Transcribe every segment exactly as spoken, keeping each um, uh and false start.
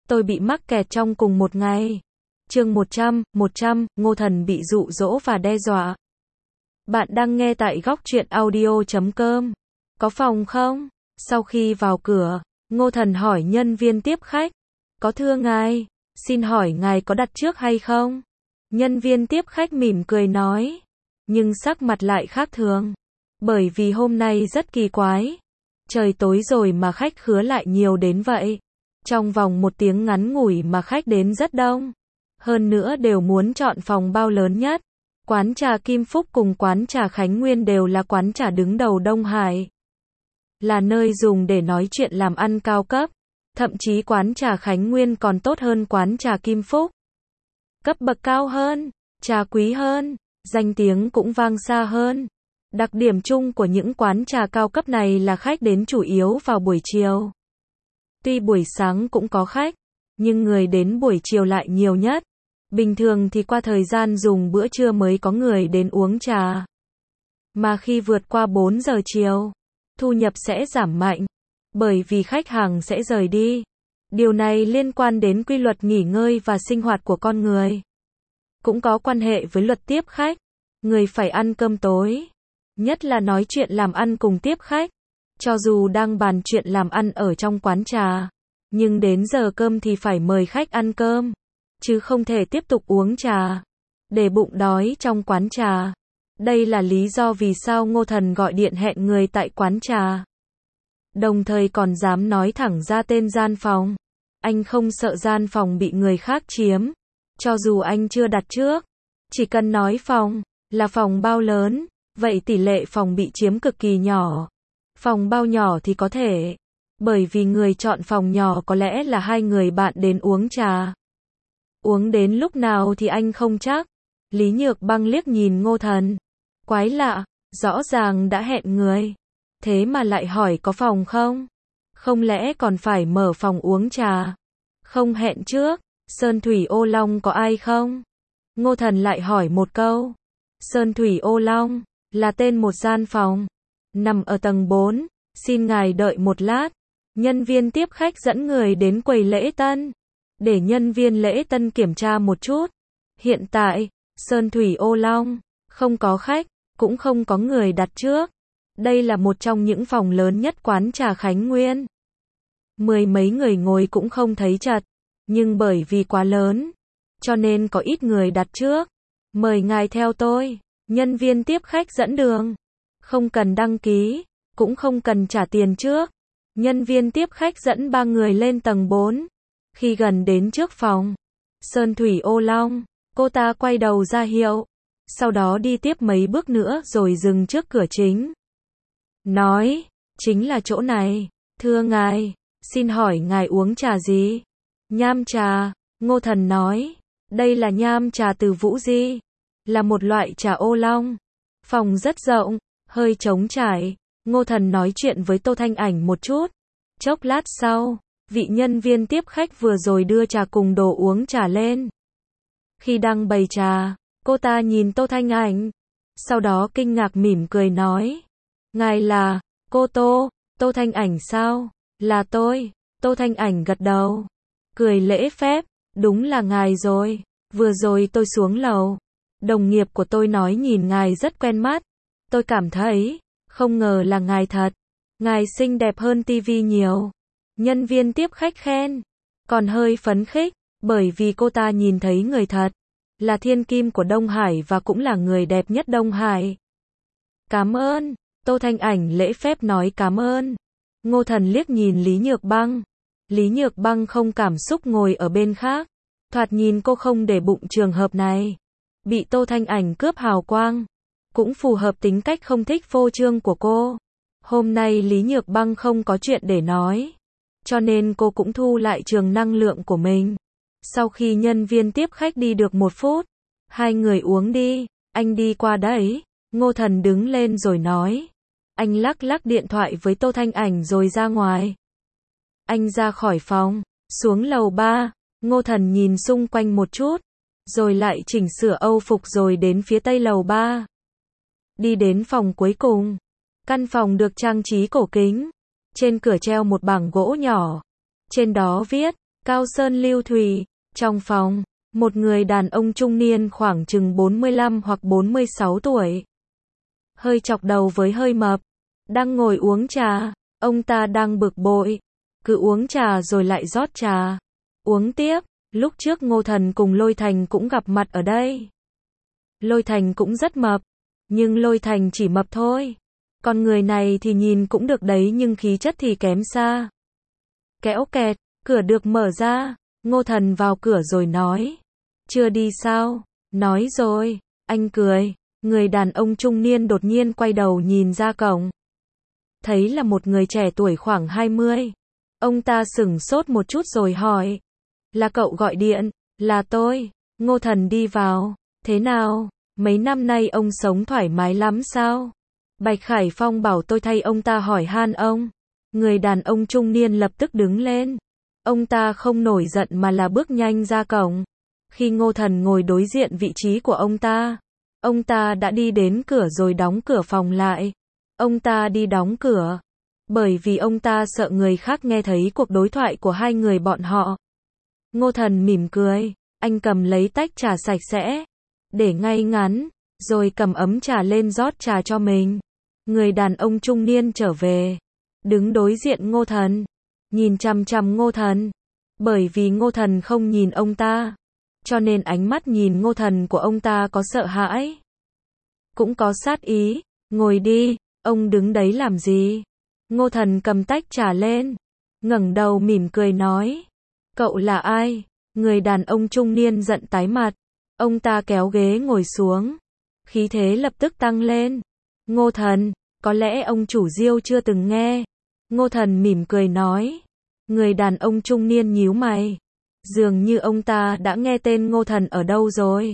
tôi bị mắc kẹt trong cùng một ngày. Chương một trăm, một trăm, Ngô Thần bị dụ dỗ và đe dọa. Bạn đang nghe tại góc truyện audio chấm com. Có phòng không? Sau khi vào cửa, Ngô Thần hỏi nhân viên tiếp khách. Có thưa ngài, xin hỏi ngài có đặt trước hay không? Nhân viên tiếp khách mỉm cười nói. Nhưng sắc mặt lại khác thường. Bởi vì hôm nay rất kỳ quái. Trời tối rồi mà khách khứa lại nhiều đến vậy. Trong vòng một tiếng ngắn ngủi mà khách đến rất đông. Hơn nữa đều muốn chọn phòng bao lớn nhất. Quán trà Kim Phúc cùng quán trà Khánh Nguyên đều là quán trà đứng đầu Đông Hải. Là nơi dùng để nói chuyện làm ăn cao cấp. Thậm chí quán trà Khánh Nguyên còn tốt hơn quán trà Kim Phúc. Cấp bậc cao hơn, trà quý hơn, danh tiếng cũng vang xa hơn. Đặc điểm chung của những quán trà cao cấp này là khách đến chủ yếu vào buổi chiều. Tuy buổi sáng cũng có khách, nhưng người đến buổi chiều lại nhiều nhất. Bình thường thì qua thời gian dùng bữa trưa mới có người đến uống trà. Mà khi vượt qua bốn giờ chiều, thu nhập sẽ giảm mạnh, bởi vì khách hàng sẽ rời đi. Điều này liên quan đến quy luật nghỉ ngơi và sinh hoạt của con người. Cũng có quan hệ với luật tiếp khách. Người phải ăn cơm tối. Nhất là nói chuyện làm ăn cùng tiếp khách. Cho dù đang bàn chuyện làm ăn ở trong quán trà, nhưng đến giờ cơm thì phải mời khách ăn cơm, chứ không thể tiếp tục uống trà, để bụng đói trong quán trà. Đây là lý do vì sao Ngô Thần gọi điện hẹn người tại quán trà. Đồng thời còn dám nói thẳng ra tên gian phòng. Anh không sợ gian phòng bị người khác chiếm. Cho dù anh chưa đặt trước, chỉ cần nói phòng, là phòng bao lớn, vậy tỷ lệ phòng bị chiếm cực kỳ nhỏ. Phòng bao nhỏ thì có thể, bởi vì người chọn phòng nhỏ có lẽ là hai người bạn đến uống trà. Uống đến lúc nào thì anh không chắc. Lý Nhược Băng liếc nhìn Ngô Thần. Quái lạ, rõ ràng đã hẹn người. Thế mà lại hỏi có phòng không? Không lẽ còn phải mở phòng uống trà? Không hẹn trước, Sơn Thủy Ô Long có ai không? Ngô Thần lại hỏi một câu. Sơn Thủy Ô Long, là tên một gian phòng. Nằm ở tầng bốn, xin ngài đợi một lát. Nhân viên tiếp khách dẫn người đến quầy lễ tân. Để nhân viên lễ tân kiểm tra một chút. Hiện tại, Sơn Thủy Ô Long, không có khách, cũng không có người đặt trước. Đây là một trong những phòng lớn nhất quán trà Khánh Nguyên. Mười mấy người ngồi cũng không thấy chật, nhưng bởi vì quá lớn, cho nên có ít người đặt trước. Mời ngài theo tôi, nhân viên tiếp khách dẫn đường. Không cần đăng ký, cũng không cần trả tiền trước. Nhân viên tiếp khách dẫn ba người lên tầng bốn. Khi gần đến trước phòng Sơn Thủy Ô Long, cô ta quay đầu ra hiệu, sau đó đi tiếp mấy bước nữa rồi dừng trước cửa chính. Nói, chính là chỗ này. Thưa ngài, xin hỏi ngài uống trà gì? Nham trà, Ngô Thần nói. Đây là nham trà từ Vũ Di, là một loại trà ô long. Phòng rất rộng, hơi trống trải. Ngô Thần nói chuyện với Tô Thanh Ảnh một chút. Chốc lát sau, vị nhân viên tiếp khách vừa rồi đưa trà cùng đồ uống trà lên. Khi đang bày trà, cô ta nhìn Tô Thanh Ảnh, sau đó kinh ngạc mỉm cười nói. Ngài là, cô Tô, Tô Thanh Ảnh sao? Là tôi. Tô Thanh Ảnh gật đầu, cười lễ phép, đúng là ngài rồi. Vừa rồi tôi xuống lầu, đồng nghiệp của tôi nói nhìn ngài rất quen mắt. Tôi cảm thấy, không ngờ là ngài thật. Ngài xinh đẹp hơn tivi nhiều. Nhân viên tiếp khách khen, còn hơi phấn khích, bởi vì cô ta nhìn thấy người thật, là thiên kim của Đông Hải và cũng là người đẹp nhất Đông Hải. Cảm ơn. Tô Thanh Ảnh lễ phép nói cảm ơn. Ngô Thần liếc nhìn Lý Nhược Băng. Lý Nhược Băng không cảm xúc ngồi ở bên khác. Thoạt nhìn cô không để bụng trường hợp này. Bị Tô Thanh Ảnh cướp hào quang. Cũng phù hợp tính cách không thích phô trương của cô. Hôm nay Lý Nhược Băng không có chuyện để nói. Cho nên cô cũng thu lại trường năng lượng của mình. Sau khi nhân viên tiếp khách đi được một phút. Hai người uống đi, anh đi qua đấy. Ngô Thần đứng lên rồi nói. Anh lắc lắc điện thoại với Tô Thanh Ảnh rồi ra ngoài. Anh ra khỏi phòng, xuống lầu ba. Ngô Thần nhìn xung quanh một chút, rồi lại chỉnh sửa âu phục rồi đến phía tây lầu ba. Đi đến phòng cuối cùng. Căn phòng được trang trí cổ kính. Trên cửa treo một bảng gỗ nhỏ. Trên đó viết, Cao sơn lưu thủy, trong phòng, một người đàn ông trung niên khoảng chừng bốn mươi lăm hoặc bốn mươi sáu tuổi. Hơi chọc đầu với hơi mập, đang ngồi uống trà, ông ta đang bực bội, cứ uống trà rồi lại rót trà. Uống tiếp, lúc trước Ngô Thần cùng Lôi Thành cũng gặp mặt ở đây. Lôi Thành cũng rất mập, nhưng Lôi Thành chỉ mập thôi. Còn người này thì nhìn cũng được đấy nhưng khí chất thì kém xa. Kéo kẹt, cửa được mở ra, Ngô Thần vào cửa rồi nói. Chưa đi sao? Nói rồi, anh cười. Người đàn ông trung niên đột nhiên quay đầu nhìn ra cổng. Thấy là một người trẻ tuổi khoảng hai mươi. Ông ta sửng sốt một chút rồi hỏi. Là cậu gọi điện? Là tôi. Ngô Thần đi vào. Thế nào? Mấy năm nay ông sống thoải mái lắm sao? Bạch Khải Phong bảo tôi thay ông ta hỏi han ông. Người đàn ông trung niên lập tức đứng lên. Ông ta không nổi giận mà là bước nhanh ra cổng. Khi Ngô Thần ngồi đối diện vị trí của ông ta, ông ta đã đi đến cửa rồi đóng cửa phòng lại. Ông ta đi đóng cửa, bởi vì ông ta sợ người khác nghe thấy cuộc đối thoại của hai người bọn họ. Ngô Thần mỉm cười, anh cầm lấy tách trà sạch sẽ, để ngay ngắn, rồi cầm ấm trà lên rót trà cho mình. Người đàn ông trung niên trở về, đứng đối diện Ngô Thần, nhìn chằm chằm Ngô Thần. Bởi vì Ngô Thần không nhìn ông ta, cho nên ánh mắt nhìn Ngô Thần của ông ta có sợ hãi, cũng có sát ý. Ngồi đi, ông đứng đấy làm gì? Ngô Thần cầm tách trà lên, ngẩng đầu mỉm cười nói. Cậu là ai? Người đàn ông trung niên giận tái mặt. Ông ta kéo ghế ngồi xuống, khí thế lập tức tăng lên. Ngô Thần, có lẽ ông chủ Diêu chưa từng nghe. Ngô Thần mỉm cười nói. Người đàn ông trung niên nhíu mày. Dường như ông ta đã nghe tên Ngô Thần ở đâu rồi.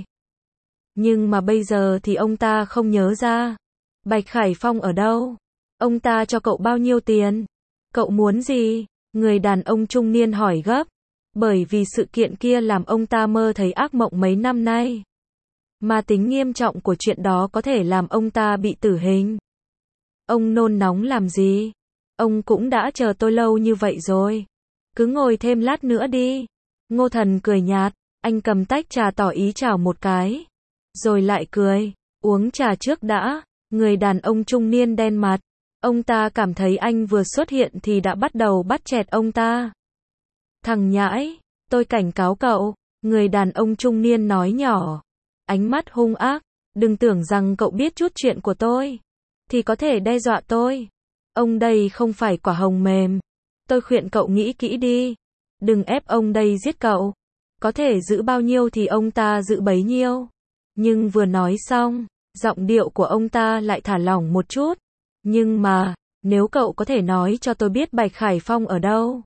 Nhưng mà bây giờ thì ông ta không nhớ ra. Bạch Khải Phong ở đâu? Ông ta cho cậu bao nhiêu tiền? Cậu muốn gì? Người đàn ông trung niên hỏi gấp. Bởi vì sự kiện kia làm ông ta mơ thấy ác mộng mấy năm nay. Mà tính nghiêm trọng của chuyện đó có thể làm ông ta bị tử hình. Ông nôn nóng làm gì? Ông cũng đã chờ tôi lâu như vậy rồi. Cứ ngồi thêm lát nữa đi. Ngô Thần cười nhạt, anh cầm tách trà tỏ ý chào một cái. Rồi lại cười, uống trà trước đã. Người đàn ông trung niên đen mặt. Ông ta cảm thấy anh vừa xuất hiện thì đã bắt đầu bắt chẹt ông ta. Thằng nhãi, tôi cảnh cáo cậu. Người đàn ông trung niên nói nhỏ, ánh mắt hung ác. Đừng tưởng rằng cậu biết chút chuyện của tôi thì có thể đe dọa tôi. Ông đây không phải quả hồng mềm. Tôi khuyên cậu nghĩ kỹ đi. Đừng ép ông đây giết cậu. Có thể giữ bao nhiêu thì ông ta giữ bấy nhiêu. Nhưng vừa nói xong, giọng điệu của ông ta lại thả lỏng một chút. Nhưng mà, nếu cậu có thể nói cho tôi biết Bạch Khải Phong ở đâu,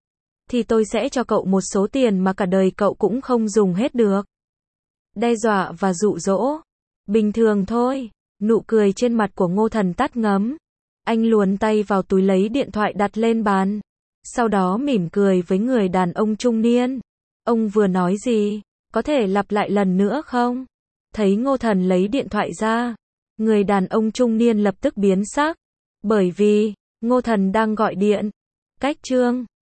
thì tôi sẽ cho cậu một số tiền mà cả đời cậu cũng không dùng hết được. Đe dọa và dụ dỗ. Bình thường thôi. Nụ cười trên mặt của Ngô Thần tắt ngấm. Anh luồn tay vào túi lấy điện thoại đặt lên bàn. Sau đó mỉm cười với người đàn ông trung niên. Ông vừa nói gì? Có thể lặp lại lần nữa không? Thấy Ngô Thần lấy điện thoại ra, người đàn ông trung niên lập tức biến sắc. Bởi vì, Ngô Thần đang gọi điện. Cách chương